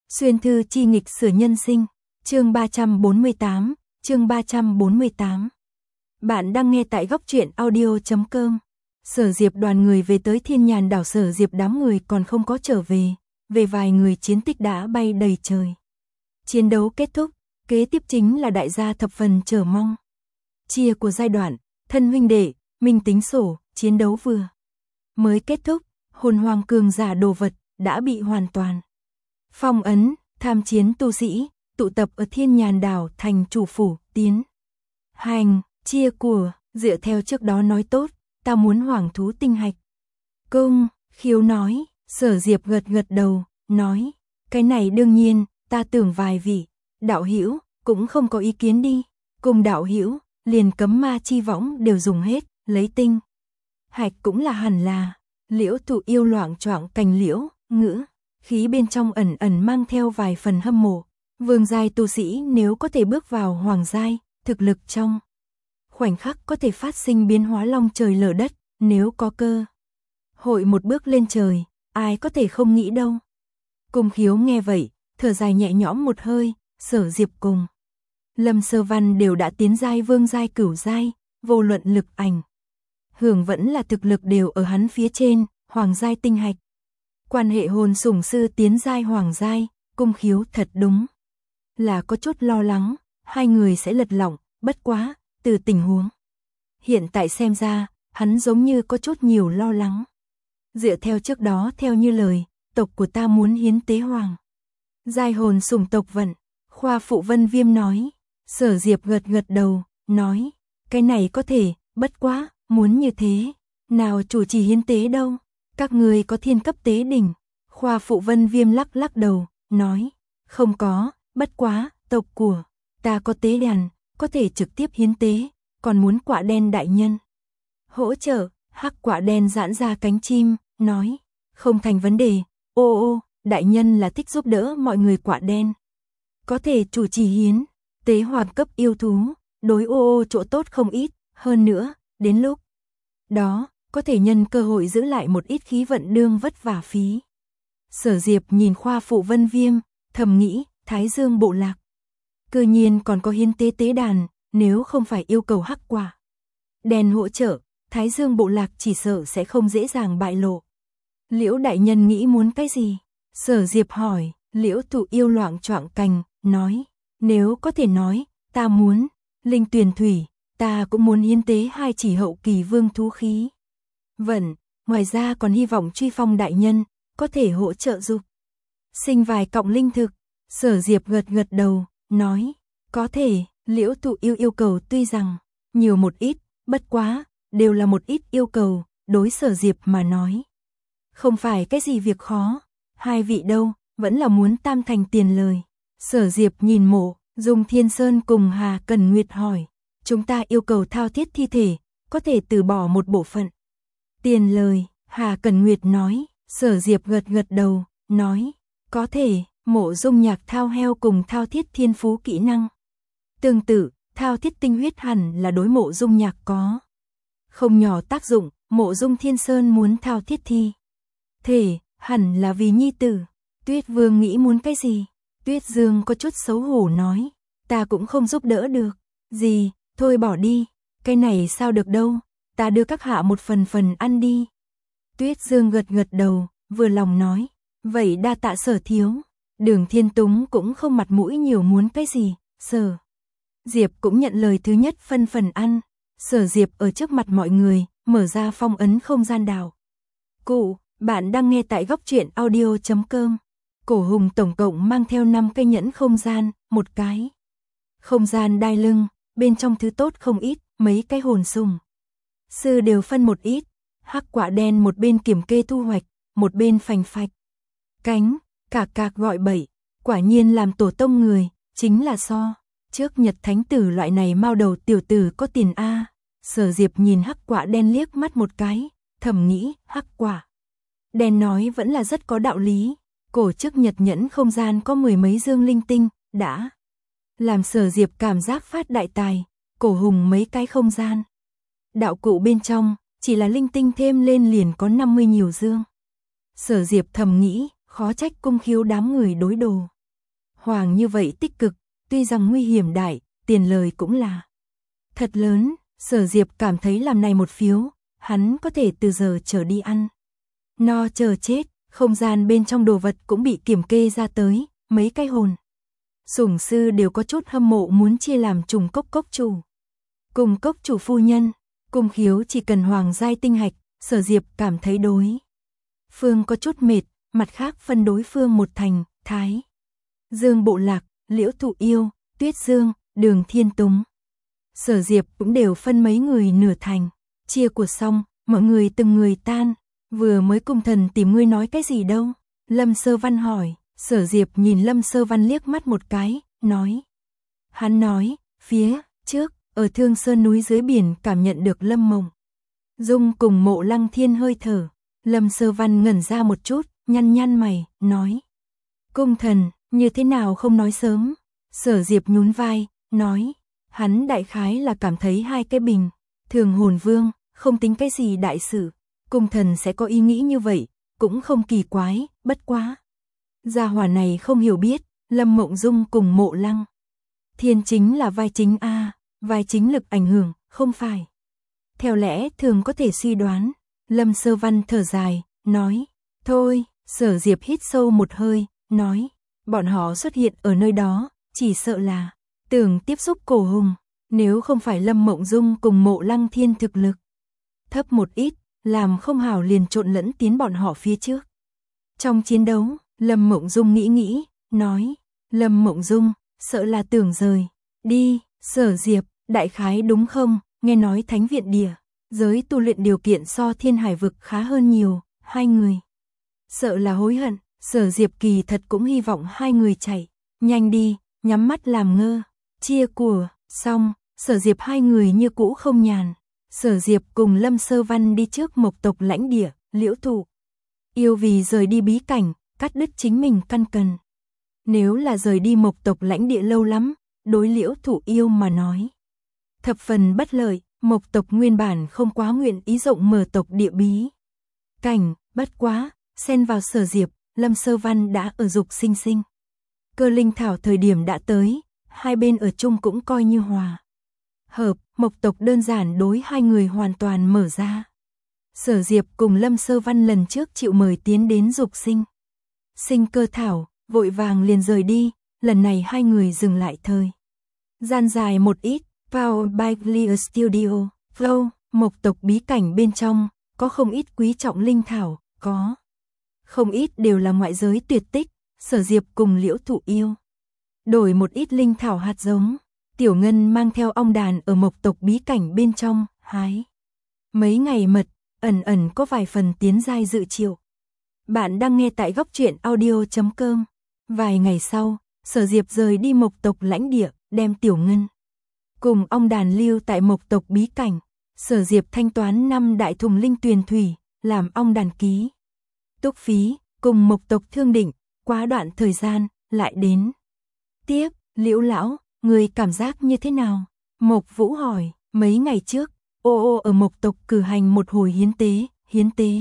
Xuyên thư chi nghịch sửa nhân sinh, chương 348, chương 348. Bạn đang nghe tại góc truyện audio.com. Sở Diệp đoàn người về tới Thiên Nhàn đảo. Sở Diệp đám người còn không có trở về, vài người chiến tích đã bay đầy trời. Chiến đấu kết thúc, kế tiếp chính là đại gia thập phần chờ mong. Chia của giai đoạn, thân huynh đệ, minh tính sổ, chiến đấu vừa mới kết thúc, hồn hoàng cường giả đồ vật đã bị hoàn toàn phong ấn. Tham chiến tu sĩ tụ tập ở Thiên Nhàn đảo thành chủ phủ tiến hành chia của. Dựa theo trước đó nói tốt, ta muốn hoàng thú tinh hạch. Công Khiếu nói. Sở Diệp gật đầu, nói, cái này đương nhiên, ta tưởng vài vị đạo hữu cũng không có ý kiến đi. Cùng đạo hữu liền cấm ma chi võng đều dùng hết, lấy tinh hạch cũng là hẳn là. Liễu Thụ Yêu loạng choạng cành liễu ngữ khí bên trong ẩn mang theo vài phần hâm mộ. Vương giai tu sĩ nếu có thể bước vào hoàng giai, thực lực trong khoảnh khắc có thể phát sinh biến hóa long trời lở đất. Nếu có cơ hội một bước lên trời, ai có thể không nghĩ đâu. Cung Khiếu nghe vậy, thở dài nhẹ nhõm một hơi. Sở Diệp cùng Lâm Sơ Văn đều đã tiến giai vương giai cửu giai, vô luận lực ảnh hưởng vẫn là thực lực đều ở hắn phía trên. Hoàng giai tinh hạch, quan hệ hồn sủng sư tiến giai hoàng giai. Cung Khiếu thật đúng là có chút lo lắng, hai người sẽ lật lọng. Bất quá, từ tình huống hiện tại xem ra, hắn giống như có chút nhiều lo lắng. Dựa theo trước đó theo như lời, tộc của ta muốn hiến tế hoàng giai hồn sủng tộc vận. Khoa phụ Vân Viêm nói. Sở Diệp gật đầu, nói, cái này có thể, bất quá, muốn như thế, nào chủ trì hiến tế đâu, các người có thiên cấp tế đỉnh. Khoa phụ Vân Viêm lắc đầu, nói, không có, bất quá, tộc của ta có tế đàn, có thể trực tiếp hiến tế, còn muốn Quạ Đen đại nhân hỗ trợ. Hắc Quạ Đen giãn ra cánh chim, nói, không thành vấn đề. Ô, đại nhân là thích giúp đỡ mọi người. Quạ Đen có thể chủ trì hiến tế hoàng cấp yêu thú, đối ô chỗ tốt không ít, hơn nữa, đến lúc đó, có thể nhân cơ hội giữ lại một ít khí vận đương vất vả phí. Sở Diệp nhìn khoa phụ Vân Viêm, thầm nghĩ, Thái Dương bộ lạc cư nhiên còn có hiến tế đàn, nếu không phải yêu cầu Hắc Quạ Đen hỗ trợ, Thái Dương bộ lạc chỉ sợ sẽ không dễ dàng bại lộ. Liễu đại nhân nghĩ muốn cái gì? Sở Diệp hỏi. Liễu Thụ Yêu loạng choạng cành, nói, nếu có thể nói, ta muốn linh tuyền thủy, ta cũng muốn hiến tế 2 chỉ hậu kỳ vương thú khí vận, ngoài ra còn hy vọng Truy Phong đại nhân có thể hỗ trợ giúp sinh vài cọng linh thực. Sở Diệp gật đầu, nói, có thể. Liễu Thụ Yêu yêu cầu tuy rằng nhiều một ít, bất quá, đều là một ít yêu cầu, đối Sở Diệp mà nói, không phải cái gì việc khó. Hai vị đâu, vẫn là muốn tam thành tiền lời. Sở Diệp nhìn Mộ Dung Thiên Sơn cùng Hà Cần Nguyệt hỏi, chúng ta yêu cầu thao thiết thi thể, có thể từ bỏ một bộ phận tiền lời. Hà Cần Nguyệt nói. Sở Diệp gật đầu, nói, có thể. Mộ Dung Nhạc thao heo cùng thao thiết thiên phú kỹ năng tương tự, thao thiết tinh huyết hẳn là đối Mộ Dung Nhạc có không nhỏ tác dụng. Mộ Dung Thiên Sơn muốn thao thiết thi thể, hẳn là vì nhi tử. Tuyết Vương nghĩ muốn cái gì? Tuyết Dương có chút xấu hổ nói, ta cũng không giúp đỡ được gì, thôi bỏ đi. Cái này sao được đâu, ta đưa các hạ một phần ăn đi. Tuyết Dương gật đầu, vừa lòng nói, vậy đa tạ Sở thiếu. Đường Thiên Túng cũng không mặt mũi nhiều muốn cái gì. Sở Diệp cũng nhận lời thứ nhất phần ăn. Sở Diệp ở trước mặt mọi người mở ra phong ấn không gian đảo. Cụ, bạn đang nghe tại góc truyện audio.com. Cổ Hùng tổng cộng mang theo 5 cây nhẫn không gian, một cái không gian đai lưng, bên trong thứ tốt không ít, mấy cái hồn sủng sư đều phân một ít. Hắc Quạ Đen một bên kiểm kê thu hoạch, một bên phành phạch cánh, cạc gọi bậy. Quả nhiên làm tổ tông người, chính là so trước Nhật Thánh Tử loại này mao đầu tiểu tử có tiền a. Sở Diệp nhìn Hắc Quạ Đen liếc mắt một cái, thầm nghĩ, Hắc Quạ Đen nói vẫn là rất có đạo lý. Cổ trước Nhật nhẫn không gian có 10 mấy dương linh tinh, đã làm Sở Diệp cảm giác phát đại tài. Cổ Hùng mấy cái không gian đạo cụ bên trong, chỉ là linh tinh thêm lên liền có 50 nhiều dương. Sở Diệp thầm nghĩ, khó trách Cung Khiếu đám người đối đồ Hoàng như vậy tích cực, tuy rằng nguy hiểm đại, tiền lời cũng là thật lớn. Sở Diệp cảm thấy làm này một phiếu, hắn có thể từ giờ trở đi ăn no chờ chết. Không gian bên trong đồ vật cũng bị kiểm kê ra tới, mấy cái hồn sủng sư đều có chút hâm mộ muốn chia làm trùng cốc chủ. Cùng cốc chủ phu nhân, cùng khiếu chỉ cần hoàng giai tinh hạch, Sở Diệp cảm thấy đối phương có chút mệt, mặt khác phân đối phương một thành, Thái Dương bộ lạc, Liễu Thụ Yêu, Tuyết Dương, Đường Thiên Túng. Sở Diệp cũng đều phân mấy người nửa thành, chia của xong, mọi người từng người tan. Vừa mới cung thần tìm ngươi nói cái gì đâu? Lâm Sơ Văn hỏi. Sở Diệp nhìn Lâm Sơ Văn liếc mắt một cái, nói. Hắn nói, phía trước, ở Thương Sơn núi dưới biển cảm nhận được Lâm Mộng Dung cùng Mộ Lăng Thiên hơi thở. Lâm Sơ Văn ngẩn ra một chút, nhăn mày, nói. Cung thần, như thế nào không nói sớm? Sở Diệp nhún vai, nói. Hắn đại khái là cảm thấy hai cái bình thường hồn vương, không tính cái gì đại sự. Cung thần sẽ có ý nghĩ như vậy, cũng không kỳ quái, bất quá. Gia hỏa này không hiểu biết, Lâm Mộng Dung cùng Mộ Lăng Thiên chính là vai chính a, vai chính lực ảnh hưởng, không phải. Theo lẽ thường có thể suy đoán. Lâm Sơ Văn thở dài, nói. Thôi, Sở Diệp hít sâu một hơi, nói. Bọn họ xuất hiện ở nơi đó, chỉ sợ là tưởng tiếp xúc cổ hùng. Nếu không phải Lâm Mộng Dung cùng Mộ Lăng Thiên thực lực thấp một ít, làm không hảo liền trộn lẫn tiến bọn họ phía trước. Trong chiến đấu, Lâm Mộng Dung nghĩ, nói. Lâm Mộng Dung, sợ là tưởng rời đi. Sở Diệp, đại khái đúng không? Nghe nói Thánh viện địa giới tu luyện điều kiện so Thiên Hải vực khá hơn nhiều, hai người sợ là hối hận. Sở Diệp kỳ thật cũng hy vọng hai người chạy nhanh đi, nhắm mắt làm ngơ. Chia của xong, Sở Diệp hai người như cũ không nhàn. Sở Diệp cùng Lâm Sơ Văn đi trước Mộc tộc lãnh địa, Liễu Thụ Yêu vì rời đi bí cảnh, cắt đứt chính mình căn cần. Nếu là rời đi Mộc tộc lãnh địa lâu lắm, đối Liễu Thụ Yêu mà nói thập phần bất lợi. Mộc tộc nguyên bản không quá nguyện ý rộng mở tộc địa bí cảnh, bất quá, xen vào Sở Diệp, Lâm Sơ Văn đã ở dục sinh. Cơ linh thảo thời điểm đã tới, hai bên ở chung cũng coi như hòa hợp. Mộc tộc đơn giản đối hai người hoàn toàn mở ra. Sở Diệp cùng Lâm Sơ Văn lần trước chịu mời tiến đến dục sinh cơ thảo, vội vàng liền rời đi. Lần này hai người dừng lại thời gian dài một ít. Powered by Clear Studio, Flow, Mộc tộc bí cảnh bên trong, có không ít quý trọng linh thảo, có không ít đều là ngoại giới tuyệt tích. Sở Diệp cùng Liễu Thụ Yêu đổi một ít linh thảo hạt giống. Tiểu Ngân mang theo ong đàn ở Mộc tộc bí cảnh bên trong, hái mấy ngày mật, ẩn có vài phần tiến giai dự triệu. Bạn đang nghe tại Góc Truyện Audio.com. Vài ngày sau, Sở Diệp rời đi Mộc tộc lãnh địa, đem Tiểu Ngân cùng ong đàn lưu tại Mộc tộc bí cảnh. Sở Diệp thanh toán 5 đại thùng linh tuyền thủy, làm ong đàn ký túc phí, cùng Mộc tộc thương định, quá đoạn thời gian, lại đến. Tiếp, Liễu lão, người cảm giác như thế nào? Mộc Vũ hỏi. Mấy ngày trước, ở Mộc tộc cử hành một hồi hiến tế.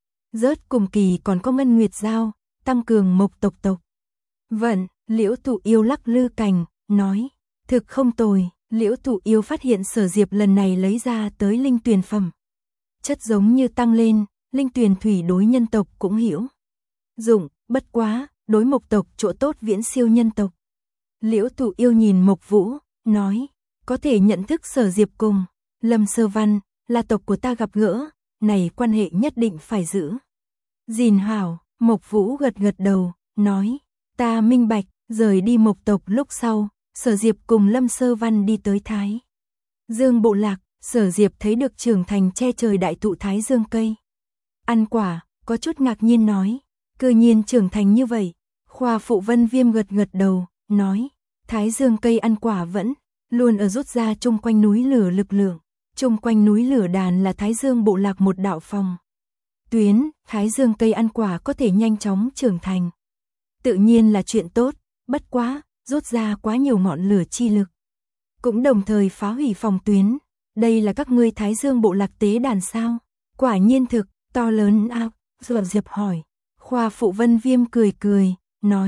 Rớt cùng kỳ còn có ngân nguyệt giao, tăng cường Mộc tộc vận. Liễu Thụ Yêu lắc lư cành, nói. Thực không tồi. Liễu Thụ Yêu phát hiện Sở Diệp lần này lấy ra tới linh tuyền phẩm chất giống như tăng lên, linh tuyền thủy đối nhân tộc cũng hiểu dụng, bất quá, đối Mộc tộc chỗ tốt viễn siêu nhân tộc. Liễu Thụ Yêu nhìn Mộc Vũ, nói, có thể nhận thức Sở Diệp cùng Lâm Sơ Văn, là tộc của ta gặp gỡ, này quan hệ nhất định phải giữ gìn hảo. Mộc Vũ gật đầu, nói, ta minh bạch. Rời đi Mộc tộc lúc sau, Sở Diệp cùng Lâm Sơ Văn đi tới Thái Dương bộ lạc. Sở Diệp thấy được trưởng thành che trời đại thụ Thái Dương cây ăn quả, có chút ngạc nhiên nói, cư nhiên trưởng thành như vậy. Khoa phụ Vân Viêm gật đầu, nói, Thái Dương cây ăn quả vẫn luôn ở rút ra chung quanh núi lửa lực lượng. Chung quanh núi lửa đàn là Thái Dương bộ lạc một đạo phòng tuyến. Thái Dương cây ăn quả có thể nhanh chóng trưởng thành, tự nhiên là chuyện tốt, bất quá, rút ra quá nhiều ngọn lửa chi lực, cũng đồng thời phá hủy phòng tuyến. Đây là các ngươi Thái Dương bộ lạc tế đàn sao? Quả nhiên thực, to lớn ác. Diệp hỏi. Khoa phụ Vân Viêm cười, nói,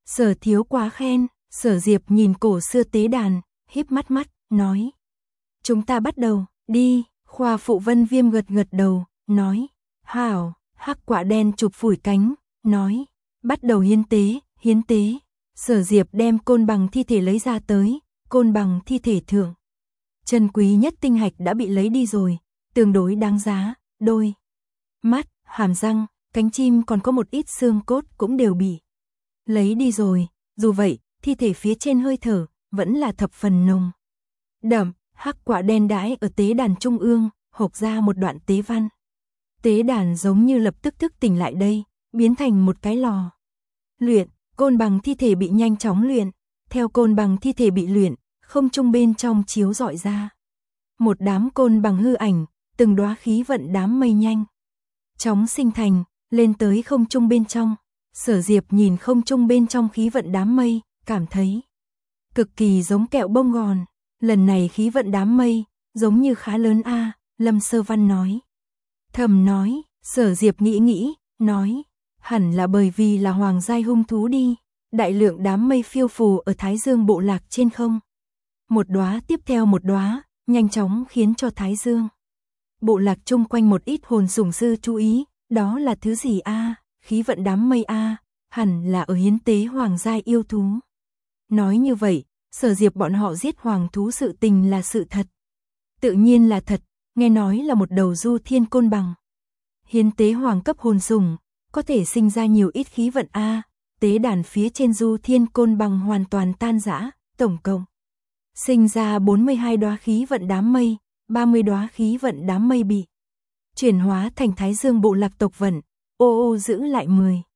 Sở thiếu quá khen, Sở Diệp nhìn cổ xưa tế đàn, híp mắt, nói. Chúng ta bắt đầu, đi, Khoa phụ Vân Viêm gật đầu, nói. Hảo, Hắc Quả Đen chụp phủi cánh, nói. Bắt đầu hiến tế. Sở Diệp đem côn bằng thi thể lấy ra tới, côn bằng thi thể thượng. Chân quý nhất tinh hạch đã bị lấy đi rồi, tương đối đáng giá, đôi mắt, hàm răng, cánh chim còn có một ít xương cốt cũng đều bị lấy đi rồi, dù vậy, thi thể phía trên hơi thở vẫn là thập phần nồng đậm. Hắc Quả Đen đãi ở tế đàn trung ương, hộc ra một đoạn tế văn. Tế đàn giống như lập tức thức tỉnh lại đây, biến thành một cái lò luyện, côn bằng thi thể bị nhanh chóng luyện, theo côn bằng thi thể bị luyện, không trung bên trong chiếu rọi ra một đám côn bằng hư ảnh, từng đóa khí vận đám mây nhanh chóng sinh thành, lên tới không trung bên trong. Sở Diệp nhìn không trung bên trong khí vận đám mây, cảm thấy cực kỳ giống kẹo bông gòn. Lần này khí vận đám mây, giống như khá lớn a, Lâm Sơ Văn nói. Thầm nói, Sở Diệp nghĩ, nói, hẳn là bởi vì là hoàng giai hung thú đi. Đại lượng đám mây phiêu phù ở Thái Dương bộ lạc trên không. Một đóa tiếp theo một đóa, nhanh chóng khiến cho Thái Dương bộ lạc chung quanh một ít hồn sủng sư chú ý, đó là thứ gì a? Khí vận đám mây a, hẳn là ở hiến tế hoàng giai yêu thú. Nói như vậy, Sở Diệp bọn họ giết hoàng thú sự tình là sự thật. Tự nhiên là thật, nghe nói là một đầu du thiên côn bằng. Hiến tế hoàng cấp hồn sủng, có thể sinh ra nhiều ít khí vận a. Tế đàn phía trên du thiên côn bằng hoàn toàn tan rã, tổng cộng sinh ra 42 đóa khí vận đám mây, 30 đóa khí vận đám mây bị chuyển hóa thành Thái Dương bộ lạc tộc vận, ô giữ lại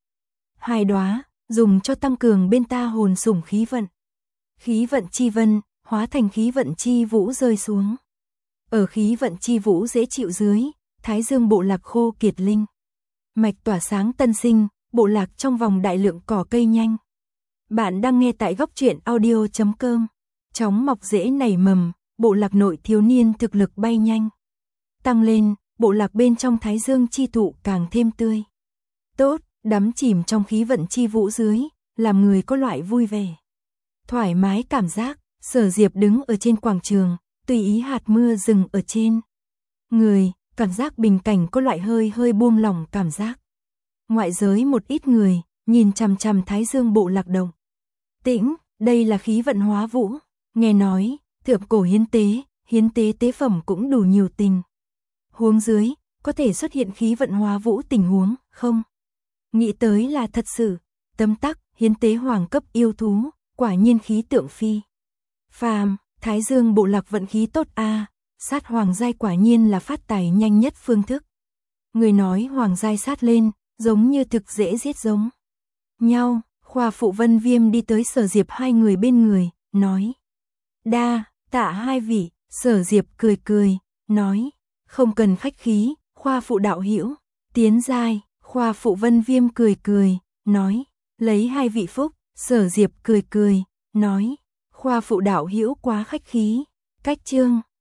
12 đóa, dùng cho tăng cường bên ta hồn sủng khí vận. Khí vận chi vân, hóa thành khí vận chi vũ rơi xuống. Ở khí vận chi vũ dễ chịu dưới, Thái Dương bộ lạc khô kiệt linh mạch tỏa sáng tân sinh, bộ lạc trong vòng đại lượng cỏ cây nhanh. Bạn đang nghe tại góc truyện audio.com. Chóng mọc rễ nảy mầm, bộ lạc nội thiếu niên thực lực bay nhanh tăng lên, bộ lạc bên trong Thái Dương chi thụ càng thêm tươi tốt, đắm chìm trong khí vận chi vũ dưới, làm người có loại vui vẻ thoải mái cảm giác. Sở Diệp đứng ở trên quảng trường, tùy ý hạt mưa dừng ở trên người, cảm giác bình cảnh có loại hơi buông lỏng cảm giác. Ngoại giới một ít người nhìn chằm chằm Thái Dương bộ lạc động tĩnh, đây là khí vận hóa vũ. Nghe nói, thượng cổ hiến tế tế phẩm cũng đủ nhiều tình huống dưới, có thể xuất hiện khí vận hóa vũ tình huống, không? Nghĩ tới là thật sự, tấm tắc, hiến tế hoàng cấp yêu thú, quả nhiên khí tượng phi phàm, Thái Dương bộ lạc vận khí tốt a, sát hoàng giai quả nhiên là phát tài nhanh nhất phương thức. Người nói hoàng giai sát lên, giống như thực dễ giết giống nhau. Khoa phụ Vân Viêm đi tới Sở Diệp hai người bên người, nói. Đa tạ hai vị. Sở Diệp cười, nói. Không cần khách khí, khoa phụ đạo hữu tiến giai. Khoa phụ Vân Viêm cười, nói. Lấy hai vị phúc. Sở Diệp cười, nói. Khoa phụ đạo hữu quá khách khí. Cách chương